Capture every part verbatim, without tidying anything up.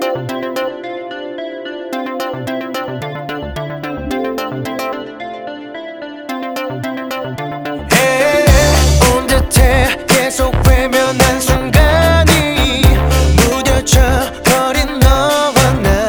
온 듯해 계속 외면한 순간이 무뎌져 버린 너와 나.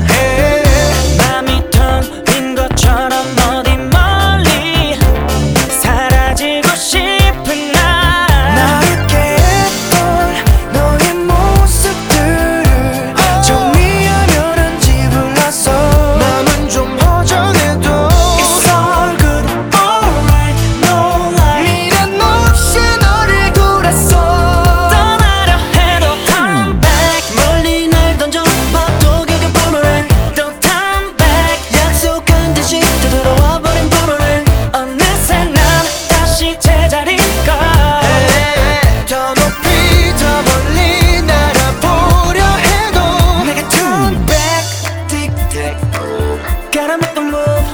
맘이 텅 빈 것처럼 어디 멀리 사라지고 싶은 나. 나를 깨했던 너의 모습들을 정리하려 한지 몰랐어. 맘은 좀 허전해도 It's all good, alright, no lie. 미련 없이 너를 돌았어. 떠나려 해도 turn back. 멀리 날 던져봐도 그게 boomerang. Don't turn back. 약속한 듯이 되돌아와 버린 boomerang. 어느새 난 다시 제자리걸. 더 높이 더 멀리 날아보려 해도 내가 turn back. Tic tac. Gotta make a move.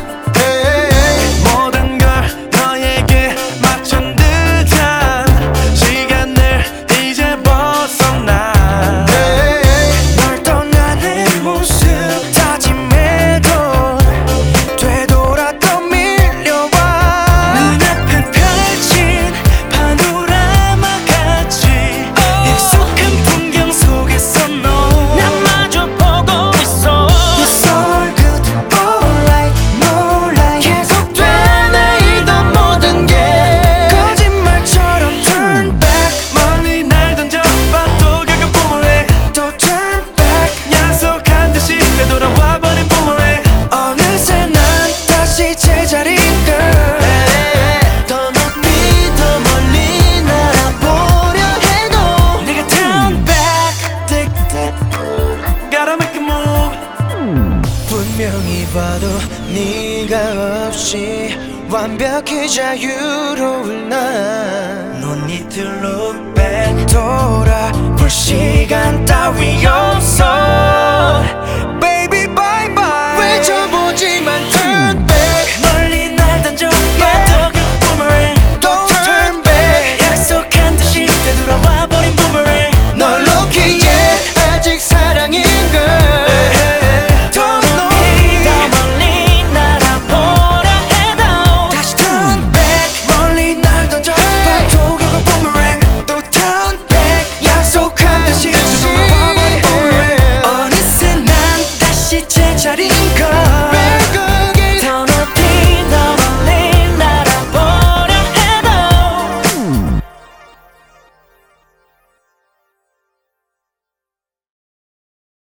모든 걸 너에게 맞춘 듯한 시간을 이제 벗어나. 널 떠나는 모습 다짐해도 되돌아 또 밀려와. 눈앞에 펼친 파노라마 같이 익숙한 풍경 속에서 너 난 마주 보고 있어. It's all good, alright, no lie. 계속되네 이던 모든 게 거짓말처럼 turn back. 멀리 날 던져봐도 결국 boomerang. 또 turn back. 약속한 듯이 되돌아와 버린 boomerang. 어느새 난 다시 제자리걸. 더 높이 더 멀리 날아보려 해도 내가 turn back. 틱 틱. Gotta make a move. 분명히 봐도 네가 없이 완벽히 자유로울 난. No need to look back. 돌아볼 시간 따위 없어. Baby bye bye. 외쳐보지만 turn back. 멀리 날 던져봐도 결국 boomerang. Don't turn back. 약속한 듯이 되돌아와 버린 boomerang. 널 놓기에 아직 사랑인 걸. 더 높이 더 멀리 날아보려 해도 다시 turn back. 멀리 날 던져봐도 결국 boomerang. 또 turn back. 약속한 듯이 돌아와 버린 boomerang. 어느새 난 다시 제자리